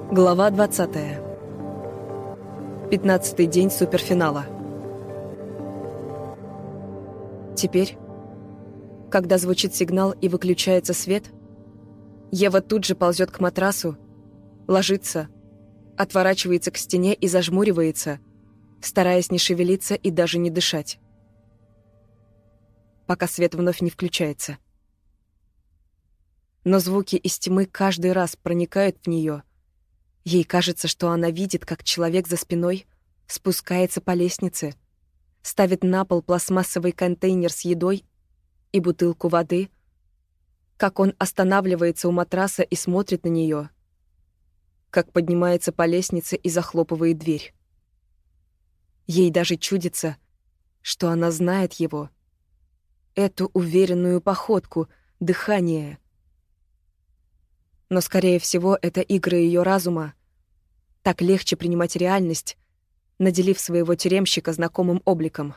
Глава 20. 15-й день суперфинала. Теперь, когда звучит сигнал и выключается свет, Ева тут же ползет к матрасу, ложится, отворачивается к стене и зажмуривается, стараясь не шевелиться и даже не дышать, пока свет вновь не включается. Но звуки из тьмы каждый раз проникают в нее. Ей кажется, что она видит, как человек за спиной спускается по лестнице, ставит на пол пластмассовый контейнер с едой и бутылку воды, как он останавливается у матраса и смотрит на нее, как поднимается по лестнице и захлопывает дверь. Ей даже чудится, что она знает его, эту уверенную походку, дыхание. Но, скорее всего, это игры ее разума. Так легче принимать реальность, наделив своего тюремщика знакомым обликом.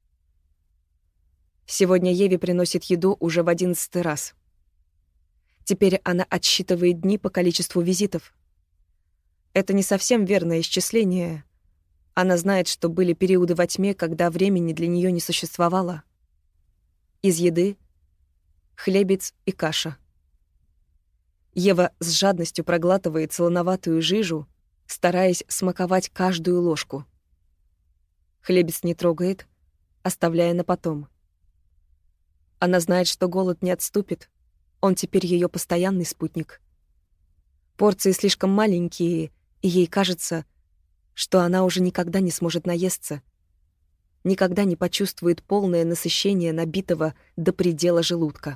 Сегодня Еве приносит еду уже в 11-й раз. Теперь она отсчитывает дни по количеству визитов. Это не совсем верное исчисление. Она знает, что были периоды во тьме, когда времени для нее не существовало. Из еды — хлебец и каша. Ева с жадностью проглатывает солоноватую жижу, стараясь смаковать каждую ложку. Хлебец не трогает, оставляя на потом. Она знает, что голод не отступит, он теперь ее постоянный спутник. Порции слишком маленькие, и ей кажется, что она уже никогда не сможет наесться, никогда не почувствует полное насыщение набитого до предела желудка.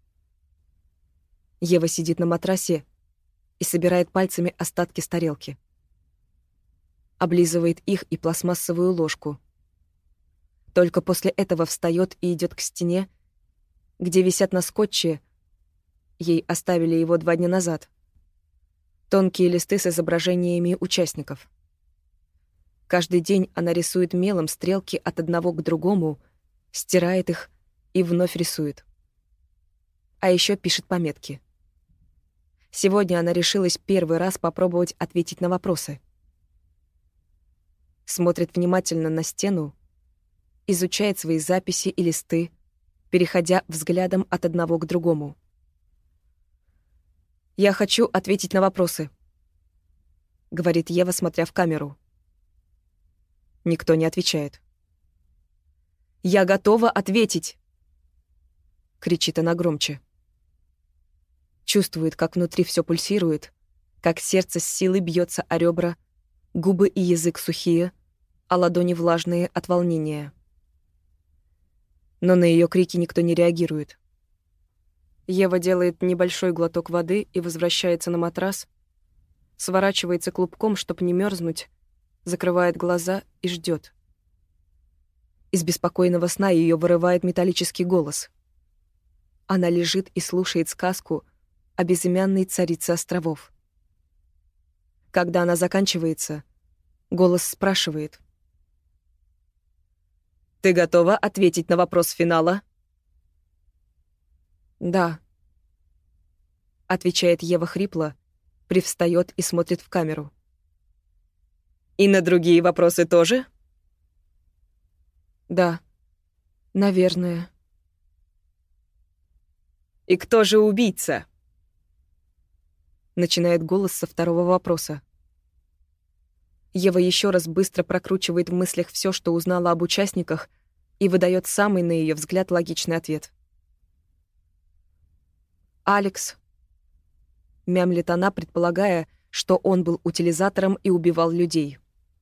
Ева сидит на матрасе и собирает пальцами остатки с тарелки. Облизывает их и пластмассовую ложку. Только после этого встает и идет к стене, где висят на скотче, ей оставили его 2 дня назад, тонкие листы с изображениями участников. Каждый день она рисует мелом стрелки от одного к другому, стирает их и вновь рисует. А еще пишет пометки. Сегодня она решилась первый раз попробовать ответить на вопросы. Смотрит внимательно на стену, изучает свои записи и листы, переходя взглядом от одного к другому. «Я хочу ответить на вопросы», — говорит Ева, смотря в камеру. Никто не отвечает. «Я готова ответить!» — кричит она громче. Чувствует, как внутри все пульсирует, как сердце с силой бьется о ребра, губы и язык сухие, а ладони влажные от волнения. Но на ее крики никто не реагирует. Ева делает небольшой глоток воды и возвращается на матрас, сворачивается клубком, чтобы не мерзнуть, закрывает глаза и ждет. Из беспокойного сна ее вырывает металлический голос. Она лежит и слушает сказку о безымянной царице островов. Когда она заканчивается, голос спрашивает: «Ты готова ответить на вопрос финала?» «Да», — отвечает Ева хрипло, привстает и смотрит в камеру. «И на другие вопросы тоже?» «Да, наверное». «И кто же убийца?» Начинает голос со второго вопроса. Ева еще раз быстро прокручивает в мыслях все, что узнала об участниках, и выдает самый, на ее взгляд, логичный ответ. «Алекс», — мямлит она, предполагая, что он был утилизатором и убивал людей.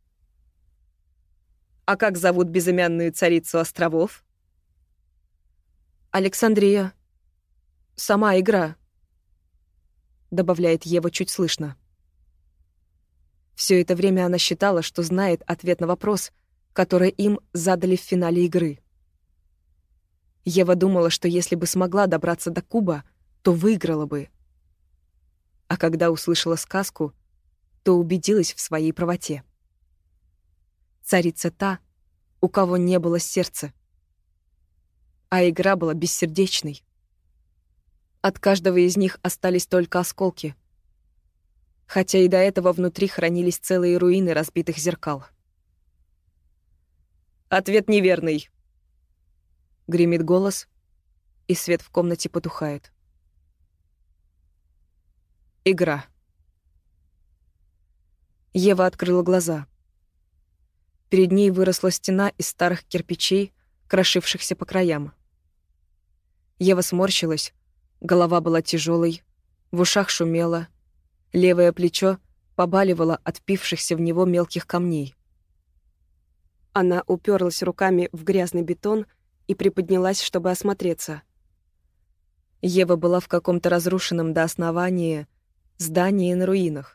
«А как зовут безымянную царицу островов?» «Александрия. Сама игра», — добавляет Ева чуть слышно. Все это время она считала, что знает ответ на вопрос, который им задали в финале игры. Ева думала, что если бы смогла добраться до куба, то выиграла бы. А когда услышала сказку, то убедилась в своей правоте. Царица та, у кого не было сердца. А игра была бессердечной. От каждого из них остались только осколки. хотя и до этого внутри хранились целые руины разбитых зеркал. «Ответ неверный», — гремит голос, и свет в комнате потухает. Игра. Ева открыла глаза. Перед ней выросла стена из старых кирпичей, крошившихся по краям. Ева сморщилась, голова была тяжелой, в ушах шумело, левое плечо побаливало от впившихся в него мелких камней. Она уперлась руками в грязный бетон и приподнялась, чтобы осмотреться. Ева была в каком-то разрушенном до основания здании на руинах.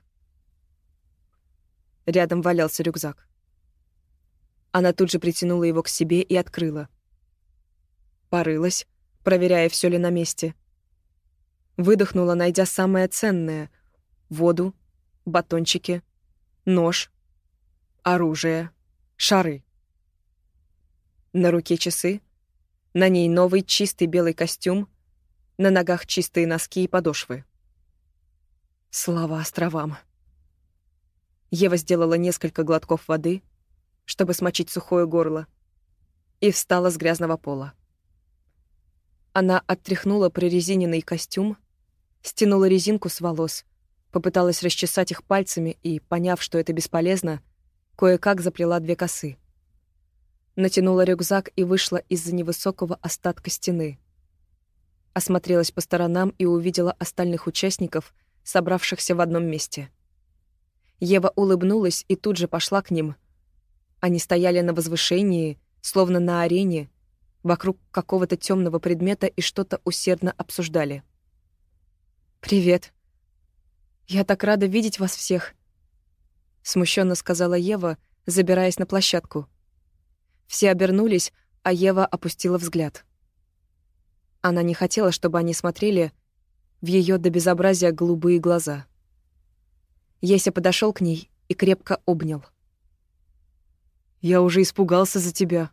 Рядом валялся рюкзак. Она тут же притянула его к себе и открыла. Порылась, проверяя, все ли на месте. Выдохнула, найдя самое ценное — воду, батончики, нож, оружие, шары. На руке часы, на ней новый чистый белый костюм, на ногах чистые носки и подошвы. Слава островам. Ева сделала несколько глотков воды, чтобы смочить сухое горло, и встала с грязного пола. Она оттряхнула прорезиненный костюм, стянула резинку с волос, попыталась расчесать их пальцами и, поняв, что это бесполезно, кое-как заплела 2 косы. Натянула рюкзак и вышла из-за невысокого остатка стены. Осмотрелась по сторонам и увидела остальных участников, собравшихся в одном месте. Ева улыбнулась и тут же пошла к ним. Они стояли на возвышении, словно на арене, вокруг какого-то темного предмета и что-то усердно обсуждали. «Привет. Я так рада видеть вас всех», — смущенно сказала Ева, забираясь на площадку. Все обернулись, а Ева опустила взгляд. Она не хотела, чтобы они смотрели в ее до безобразия голубые глаза. Еся подошел к ней и крепко обнял. «Я уже испугался за тебя».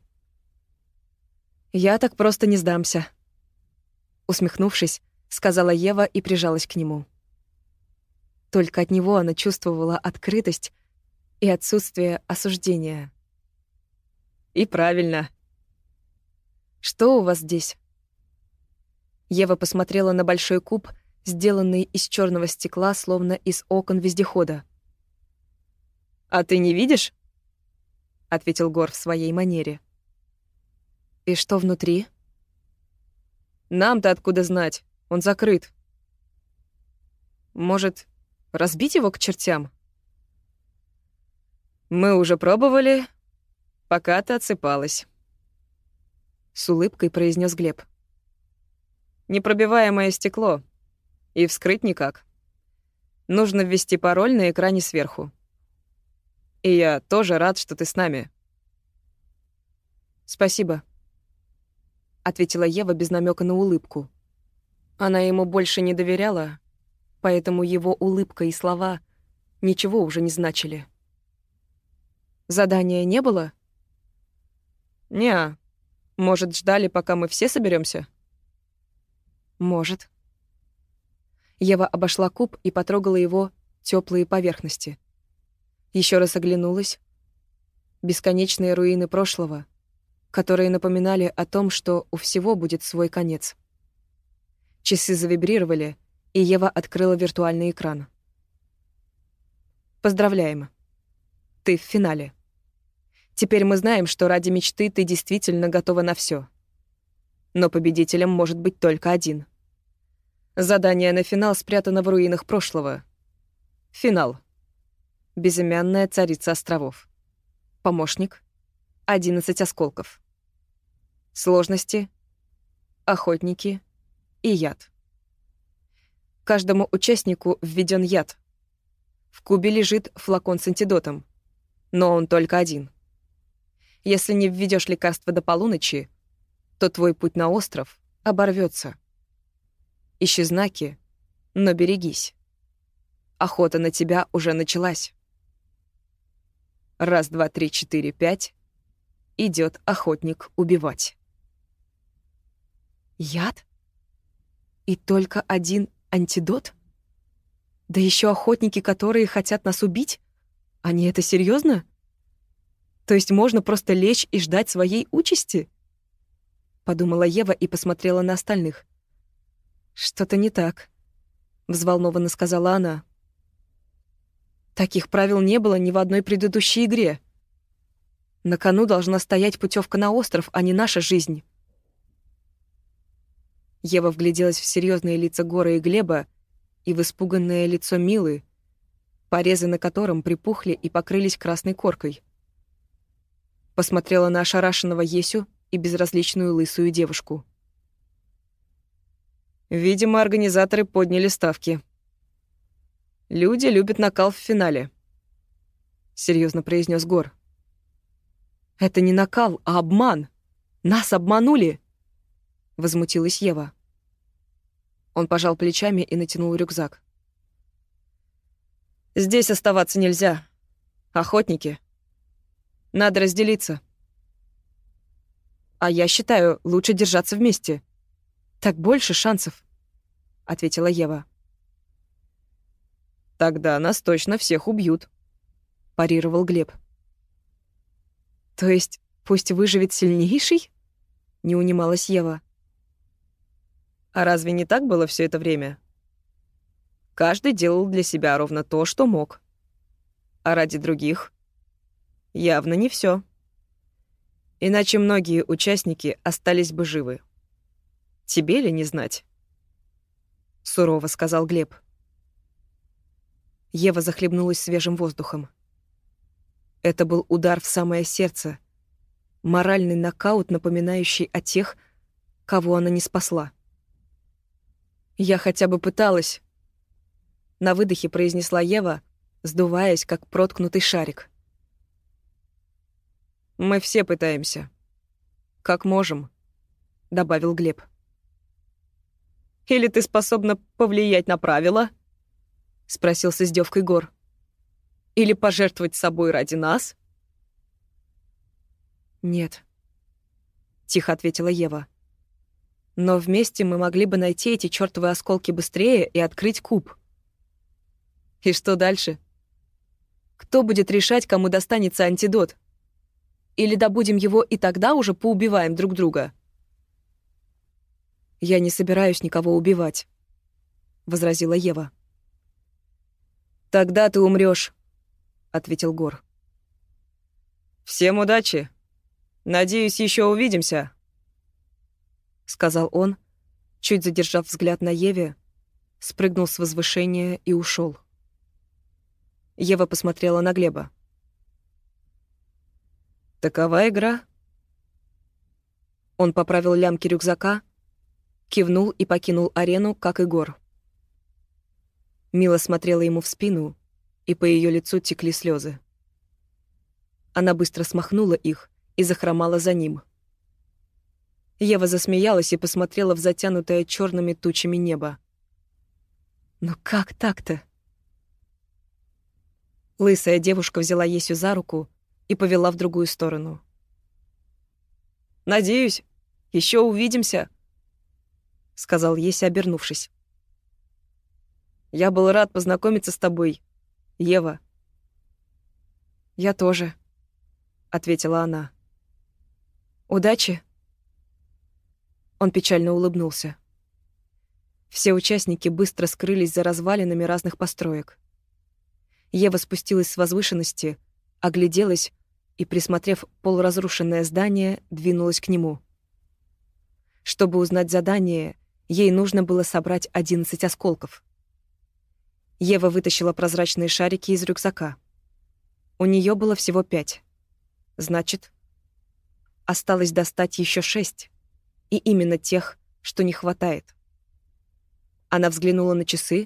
«Я так просто не сдамся», — усмехнувшись, сказала Ева и прижалась к нему. Только от него она чувствовала открытость и отсутствие осуждения. «И правильно. Что у вас здесь?» Ева посмотрела на большой куб, сделанный из черного стекла, словно из окон вездехода. «А ты не видишь?» — ответил Гор в своей манере. «И что внутри?» «Нам-то откуда знать? Он закрыт. Может, разбить его к чертям?» «Мы уже пробовали, пока ты отсыпалась», — с улыбкой произнес Глеб. «Непробиваемое стекло. И вскрыть никак. Нужно ввести пароль на экране сверху. И я тоже рад, что ты с нами». «Спасибо», — ответила Ева без намека на улыбку. Она ему больше не доверяла, поэтому его улыбка и слова ничего уже не значили. «Задания не было?» «Не-а. Может, ждали, пока мы все соберемся? «Может». Ева обошла куб и потрогала его теплые поверхности. Еще раз оглянулась. Бесконечные руины прошлого, которые напоминали о том, что у всего будет свой конец. Часы завибрировали, и Ева открыла виртуальный экран. «Поздравляем. Ты в финале. Теперь мы знаем, что ради мечты ты действительно готова на все. Но победителем может быть только один. Задание на финал спрятано в руинах прошлого. Финал. Безымянная царица островов. Помощник. 11 осколков. Сложности. Охотники. И яд. Каждому участнику введен яд. В кубе лежит флакон с антидотом, но он только один. Если не введешь лекарство до полуночи, то твой путь на остров оборвется. Ищи знаки, но берегись. Охота на тебя уже началась. 1, 2, 3, 4, 5. Идет охотник убивать. Яд? И только один антидот? Да еще охотники, которые хотят нас убить? Они это серьезно? То есть можно просто лечь и ждать своей участи? Подумала Ева и посмотрела на остальных. Что-то не так, взволнованно сказала она. Таких правил не было ни в одной предыдущей игре. На кону должна стоять путевка на остров, а не наша жизнь. Ева вгляделась в серьезные лица Гора и Глеба и в испуганное лицо Милы, порезы на котором припухли и покрылись красной коркой. Посмотрела на ошарашенного Есю и безразличную лысую девушку. Видимо, организаторы подняли ставки. Люди любят накал в финале, серьезно произнес Гор. Это не накал, а обман. Нас обманули, возмутилась Ева. Он пожал плечами и натянул рюкзак. Здесь оставаться нельзя. Охотники. Надо разделиться. А я считаю, лучше держаться вместе. Так больше шансов, ответила Ева. Тогда нас точно всех убьют, парировал Глеб. То есть пусть выживет сильнейший? Не унималась Ева. А разве не так было все это время? Каждый делал для себя ровно то, что мог. А ради других явно не все. Иначе многие участники остались бы живы. Тебе ли не знать? Сурово сказал Глеб. Ева захлебнулась свежим воздухом. Это был удар в самое сердце, моральный нокаут, напоминающий о тех, кого она не спасла. «Я хотя бы пыталась», — на выдохе произнесла Ева, сдуваясь, как проткнутый шарик. «Мы все пытаемся. Как можем», — добавил Глеб. «Или ты способна повлиять на правила?» — спросил с издевкой Гор. «Или пожертвовать собой ради нас?» «Нет», — тихо ответила Ева. «Но вместе мы могли бы найти эти чёртовы осколки быстрее и открыть куб». «И что дальше? Кто будет решать, кому достанется антидот? Или добудем его и тогда уже поубиваем друг друга?» «Я не собираюсь никого убивать», — возразила Ева. «Тогда ты умрёшь», — ответил Гор. «Всем удачи. Надеюсь, ещё увидимся», — сказал он, чуть задержав взгляд на Еве, спрыгнул с возвышения и ушёл. Ева посмотрела на Глеба. «Такова игра». Он поправил лямки рюкзака, кивнул и покинул арену, как и Гор. Мила смотрела ему в спину, и по её лицу текли слёзы. Она быстро смахнула их и захромала за ним. Ева засмеялась и посмотрела в затянутое чёрными тучами небо. «Ну как так-то?» Лысая девушка взяла Есю за руку и повела в другую сторону. «Надеюсь, ещё увидимся», — сказал Еся, обернувшись. «Я был рад познакомиться с тобой, Ева». «Я тоже», — ответила она. «Удачи». Он печально улыбнулся. Все участники быстро скрылись за развалинами разных построек. Ева спустилась с возвышенности, огляделась и, присмотрев полуразрушенное здание, двинулась к нему. Чтобы узнать задание, ей нужно было собрать 11 осколков. Ева вытащила прозрачные шарики из рюкзака. У неё было всего 5. Значит, осталось достать ещё 6, и именно тех, что не хватает. Она взглянула на часы.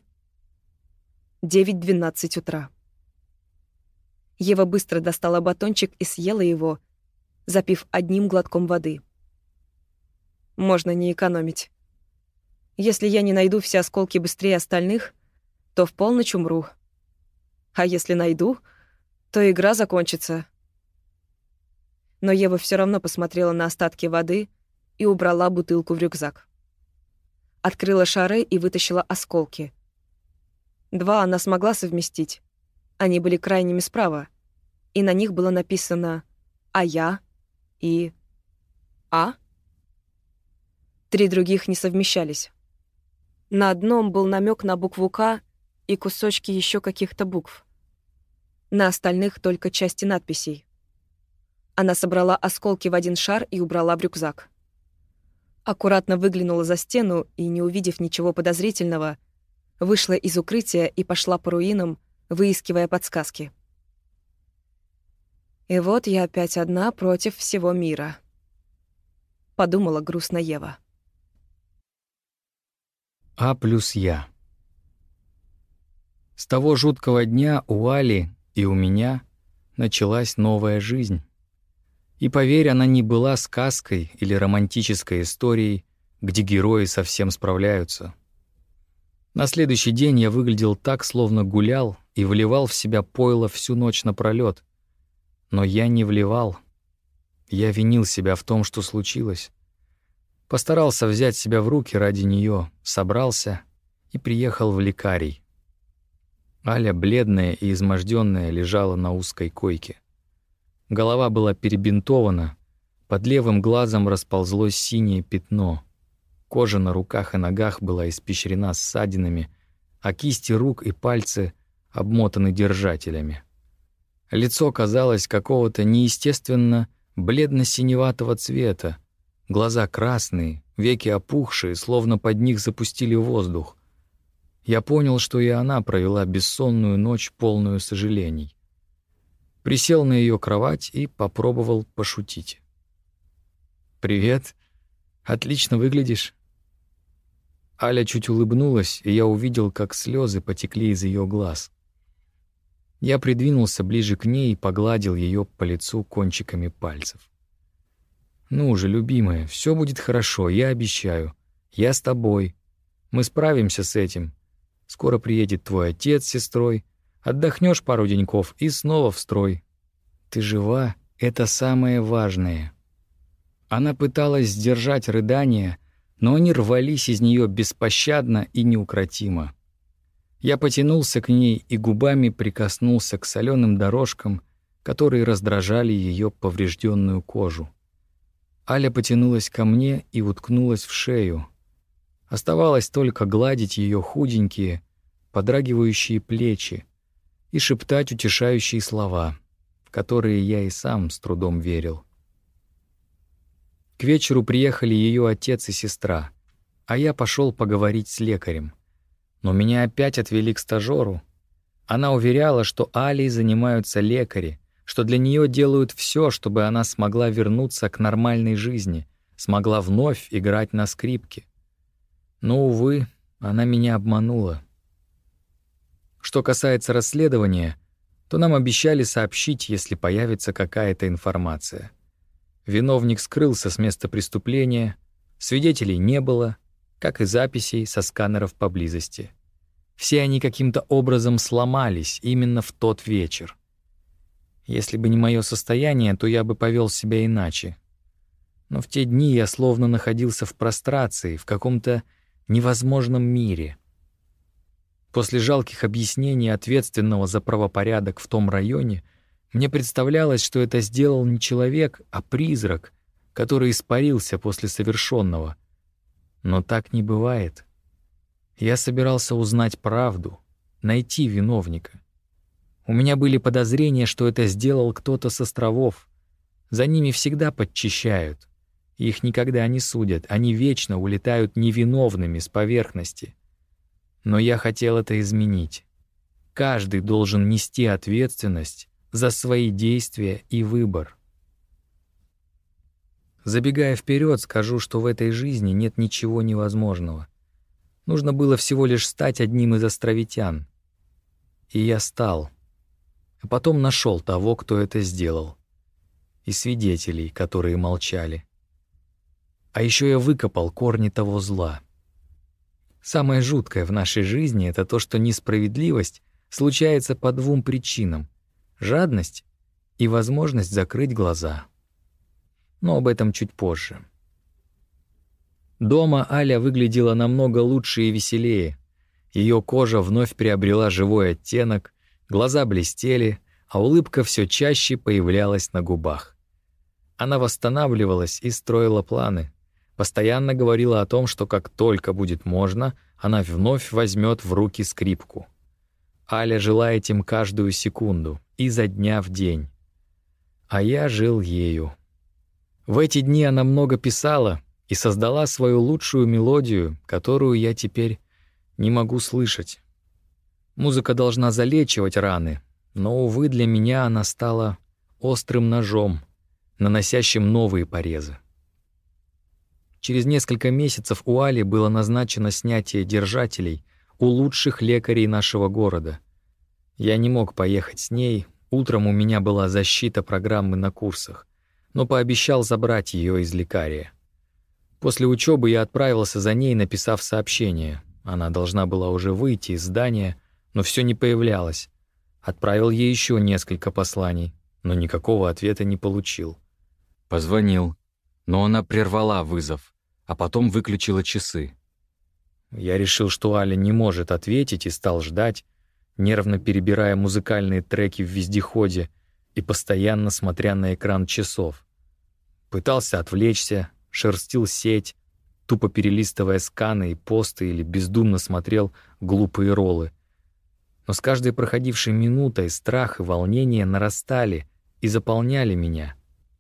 9:12 утра. Ева быстро достала батончик и съела его, запив одним глотком воды. Можно не экономить. Если я не найду все осколки быстрее остальных, то в полночь умру. А если найду, то игра закончится. Но Ева всё равно посмотрела на остатки воды и убрала бутылку в рюкзак. Открыла шары и вытащила осколки. 2 она смогла совместить. Они были крайними справа, и на них было написано «А я» и «А». 3 других не совмещались. На одном был намек на букву «К» и кусочки еще каких-то букв. На остальных только части надписей. Она собрала осколки в один шар и убрала в рюкзак. Аккуратно выглянула за стену и, не увидев ничего подозрительного, вышла из укрытия и пошла по руинам, выискивая подсказки. «И вот я опять одна против всего мира», — подумала грустно Ева. А плюс я. С того жуткого дня у Али и у меня началась новая жизнь. И поверь, она не была сказкой или романтической историей, где герои совсем справляются. На следующий день я выглядел так, словно гулял и вливал в себя пойло всю ночь напролёт. Но я не вливал. Я винил себя в том, что случилось. Постарался взять себя в руки ради неё, собрался и приехал в лекарий. Аля, бледная и измождённая, лежала на узкой койке. Голова была перебинтована, под левым глазом расползлось синее пятно. Кожа на руках и ногах была испещрена ссадинами, а кисти рук и пальцы обмотаны держателями. Лицо казалось какого-то неестественно бледно-синеватого цвета, глаза красные, веки опухшие, словно под них запустили воздух. Я понял, что и она провела бессонную ночь, полную сожалений. Присел на её кровать и попробовал пошутить. «Привет. Отлично выглядишь». Аля чуть улыбнулась, и я увидел, как слёзы потекли из её глаз. Я придвинулся ближе к ней и погладил её по лицу кончиками пальцев. «Ну же, любимая, всё будет хорошо, я обещаю. Я с тобой. Мы справимся с этим. Скоро приедет твой отец с сестрой. Отдохнёшь пару деньков и снова в строй. Ты жива — это самое важное». Она пыталась сдержать рыдания, но они рвались из неё беспощадно и неукротимо. Я потянулся к ней и губами прикоснулся к солёным дорожкам, которые раздражали её повреждённую кожу. Аля потянулась ко мне и уткнулась в шею. Оставалось только гладить её худенькие, подрагивающие плечи и шептать утешающие слова, в которые я и сам с трудом верил. К вечеру приехали её отец и сестра, а я пошёл поговорить с лекарем. Но меня опять отвели к стажёру. Она уверяла, что Алей занимаются лекари, что для неё делают всё, чтобы она смогла вернуться к нормальной жизни, смогла вновь играть на скрипке. Но, увы, она меня обманула. Что касается расследования, то нам обещали сообщить, если появится какая-то информация. Виновник скрылся с места преступления, свидетелей не было, как и записей со сканеров поблизости. Все они каким-то образом сломались именно в тот вечер. Если бы не моё состояние, то я бы повёл себя иначе. Но в те дни я словно находился в прострации, в каком-то невозможном мире. После жалких объяснений ответственного за правопорядок в том районе мне представлялось, что это сделал не человек, а призрак, который испарился после совершенного. Но так не бывает. Я собирался узнать правду, найти виновника. У меня были подозрения, что это сделал кто-то с островов. За ними всегда подчищают. Их никогда не судят, они вечно улетают невиновными с поверхности. Но я хотел это изменить. Каждый должен нести ответственность за свои действия и выбор. Забегая вперед, скажу, что в этой жизни нет ничего невозможного. Нужно было всего лишь стать одним из островитян. И я стал. А потом нашел того, кто это сделал. И свидетелей, которые молчали. А еще я выкопал корни того зла. Самое жуткое в нашей жизни — это то, что несправедливость случается по 2 причинам — жадность и возможность закрыть глаза. Но об этом чуть позже. Дома Аля выглядела намного лучше и веселее. Ее кожа вновь приобрела живой оттенок, глаза блестели, а улыбка все чаще появлялась на губах. Она восстанавливалась и строила планы. Постоянно говорила о том, что как только будет можно, она вновь возьмет в руки скрипку. Аля жила этим каждую секунду, изо дня в день. А я жил ею. В эти дни она много писала и создала свою лучшую мелодию, которую я теперь не могу слышать. Музыка должна залечивать раны, но, увы, для меня она стала острым ножом, наносящим новые порезы. Через несколько месяцев у Али было назначено снятие держателей у лучших лекарей нашего города. Я не мог поехать с ней, утром у меня была защита программы на курсах, но пообещал забрать ее из лекария. После учебы я отправился за ней, написав сообщение. Она должна была уже выйти из здания, но все не появлялось. Отправил ей еще несколько посланий, но никакого ответа не получил. Позвонил, но она прервала вызов, а потом выключила часы. Я решил, что Аля не может ответить, и стал ждать, нервно перебирая музыкальные треки в вездеходе и постоянно смотря на экран часов. Пытался отвлечься, шерстил сеть, тупо перелистывая сканы и посты или бездумно смотрел глупые роллы. Но с каждой проходившей минутой страх и волнение нарастали и заполняли меня.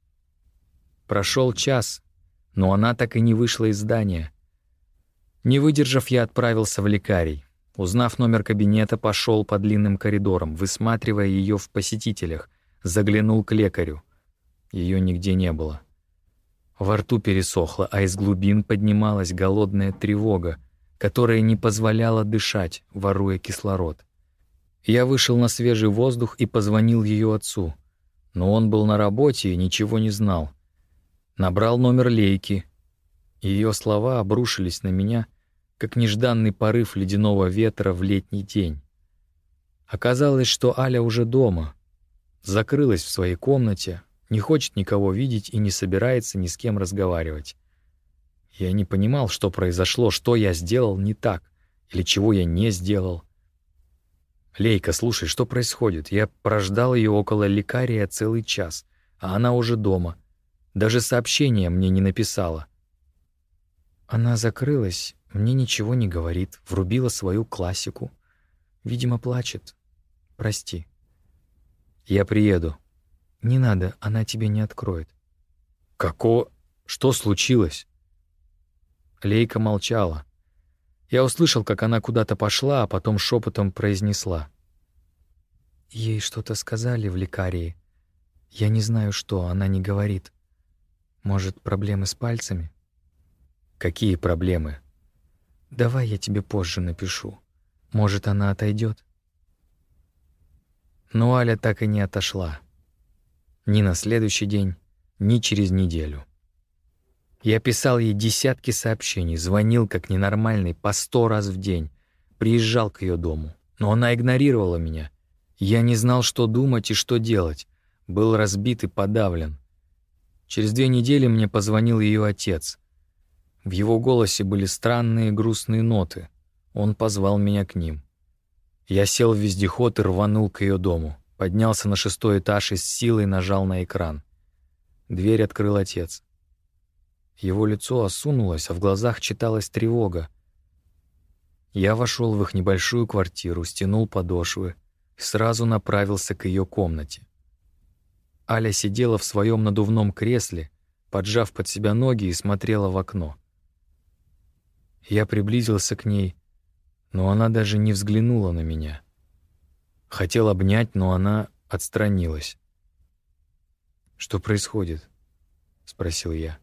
Прошел час, но она так и не вышла из здания. Не выдержав, я отправился в лекарий. Узнав номер кабинета, пошел по длинным коридорам, высматривая ее в посетителях, заглянул к лекарю. Ее нигде не было. Во рту пересохло, а из глубин поднималась голодная тревога, которая не позволяла дышать, воруя кислород. Я вышел на свежий воздух и позвонил ее отцу, но он был на работе и ничего не знал. Набрал номер Лейки. Ее слова обрушились на меня, как нежданный порыв ледяного ветра в летний день. Оказалось, что Аля уже дома, закрылась в своей комнате, не хочет никого видеть и не собирается ни с кем разговаривать. Я не понимал, что произошло, что я сделал не так, или чего я не сделал. «Лейка, слушай, что происходит? Я прождал ее около лекария целый час, а она уже дома. Даже сообщения мне не написала». Она закрылась, мне ничего не говорит, врубила свою классику. Видимо, плачет. Прости. Я приеду. Не надо, она тебе не откроет. Что случилось? Лейка молчала. Я услышал, как она куда-то пошла, а потом шепотом произнесла: ей что-то сказали в лекарии. Я не знаю, что, она не говорит. Может, проблемы с пальцами? Какие проблемы? Давай я тебе позже напишу. Может, она отойдет. Но Аля так и не отошла. Ни на следующий день, ни через неделю. Я писал ей десятки сообщений, звонил как ненормальный по 100 раз в день, приезжал к ее дому, но она игнорировала меня. Я не знал, что думать и что делать, был разбит и подавлен. Через 2 недели мне позвонил ее отец. В его голосе были странные грустные ноты. Он позвал меня к ним. Я сел в вездеход и рванул к ее дому. Поднялся на 6-й этаж и с силой нажал на экран. Дверь открыл отец. Его лицо осунулось, а в глазах читалась тревога. Я вошел в их небольшую квартиру, стянул подошвы и сразу направился к ее комнате. Аля сидела в своем надувном кресле, поджав под себя ноги, и смотрела в окно. Я приблизился к ней, но она даже не взглянула на меня. Хотел обнять, но она отстранилась. «Что происходит?» — спросил я.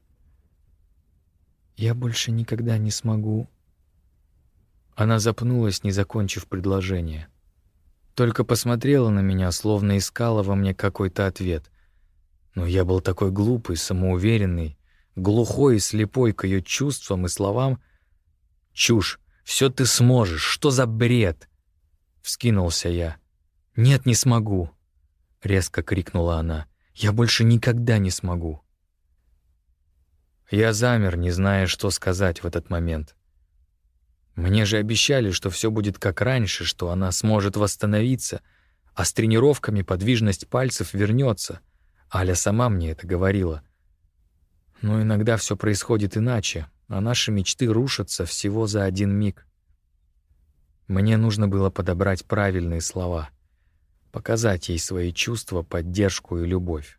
«Я больше никогда не смогу...» Она запнулась, не закончив предложение. Только посмотрела на меня, словно искала во мне какой-то ответ. Но я был такой глупый, самоуверенный, глухой и слепой к ее чувствам и словам. «Чушь! Все ты сможешь! Что за бред?» Вскинулся я. «Нет, не смогу!» Резко крикнула она. «Я больше никогда не смогу!» Я замер, не зная, что сказать в этот момент. Мне же обещали, что все будет как раньше, что она сможет восстановиться, а с тренировками подвижность пальцев вернется. Аля сама мне это говорила. Но иногда все происходит иначе, а наши мечты рушатся всего за один миг. Мне нужно было подобрать правильные слова, показать ей свои чувства, поддержку и любовь.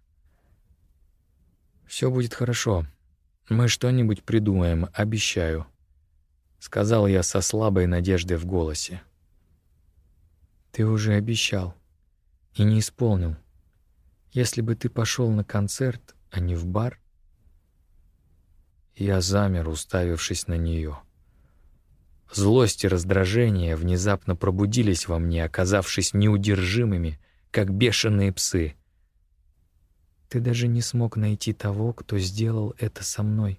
«Все будет хорошо. Мы что-нибудь придумаем, обещаю», — сказал я со слабой надеждой в голосе. «Ты уже обещал и не исполнил. Если бы ты пошел на концерт, а не в бар...» Я замер, уставившись на нее. Злость и раздражение внезапно пробудились во мне, оказавшись неудержимыми, как бешеные псы. «Ты даже не смог найти того, кто сделал это со мной».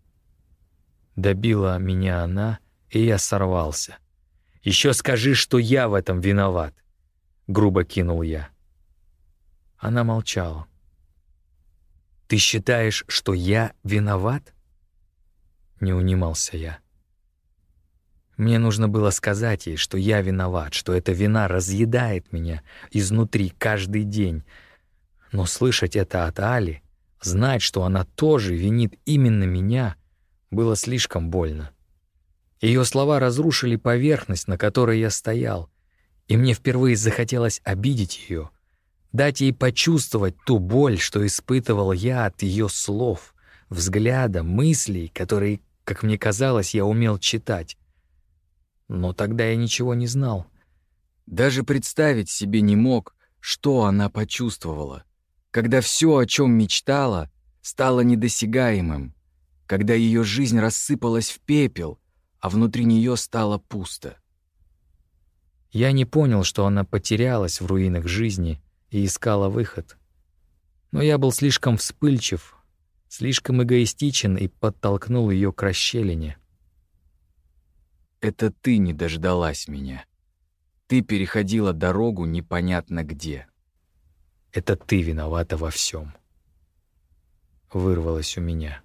Добила меня она, и я сорвался. «Еще скажи, что я в этом виноват!» — грубо кинул я. Она молчала. «Ты считаешь, что я виноват?» — не унимался я. Мне нужно было сказать ей, что я виноват, что эта вина разъедает меня изнутри каждый день. Но слышать это от Али, знать, что она тоже винит именно меня, было слишком больно. Ее слова разрушили поверхность, на которой я стоял, и мне впервые захотелось обидеть ее, дать ей почувствовать ту боль, что испытывал я от ее слов, взгляда, мыслей, которые, как мне казалось, я умел читать. Но тогда я ничего не знал. Даже представить себе не мог, что она почувствовала, когда все, о чем мечтала, стало недосягаемым, когда ее жизнь рассыпалась в пепел, а внутри нее стало пусто. Я не понял, что она потерялась в руинах жизни и искала выход. Но я был слишком вспыльчив, слишком эгоистичен и подтолкнул ее к расщелине. Это ты не дождалась меня. Ты переходила дорогу непонятно где. «Это ты виновата во всем», — вырвалось у меня.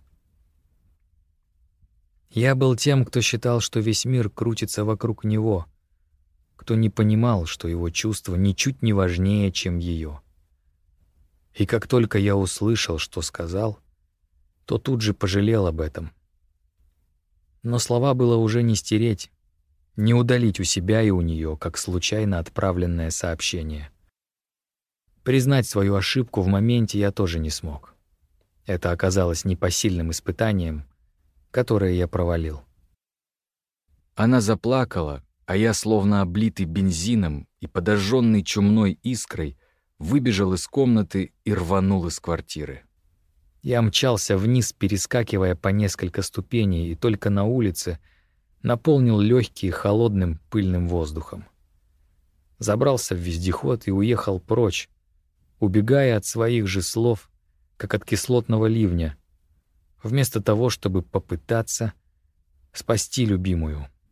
Я был тем, кто считал, что весь мир крутится вокруг него, кто не понимал, что его чувства ничуть не важнее, чем ее. И как только я услышал, что сказал, то тут же пожалел об этом. Но слова было уже не стереть, не удалить у себя и у нее, как случайно отправленное сообщение. Признать свою ошибку в моменте я тоже не смог. Это оказалось непосильным испытанием, которое я провалил. Она заплакала, а я, словно облитый бензином и подожженный чумной искрой, выбежал из комнаты и рванул из квартиры. Я мчался вниз, перескакивая по несколько ступеней, и только на улице наполнил легкие холодным пыльным воздухом. Забрался в вездеход и уехал прочь, убегая от своих же слов, как от кислотного ливня, вместо того, чтобы попытаться спасти любимую.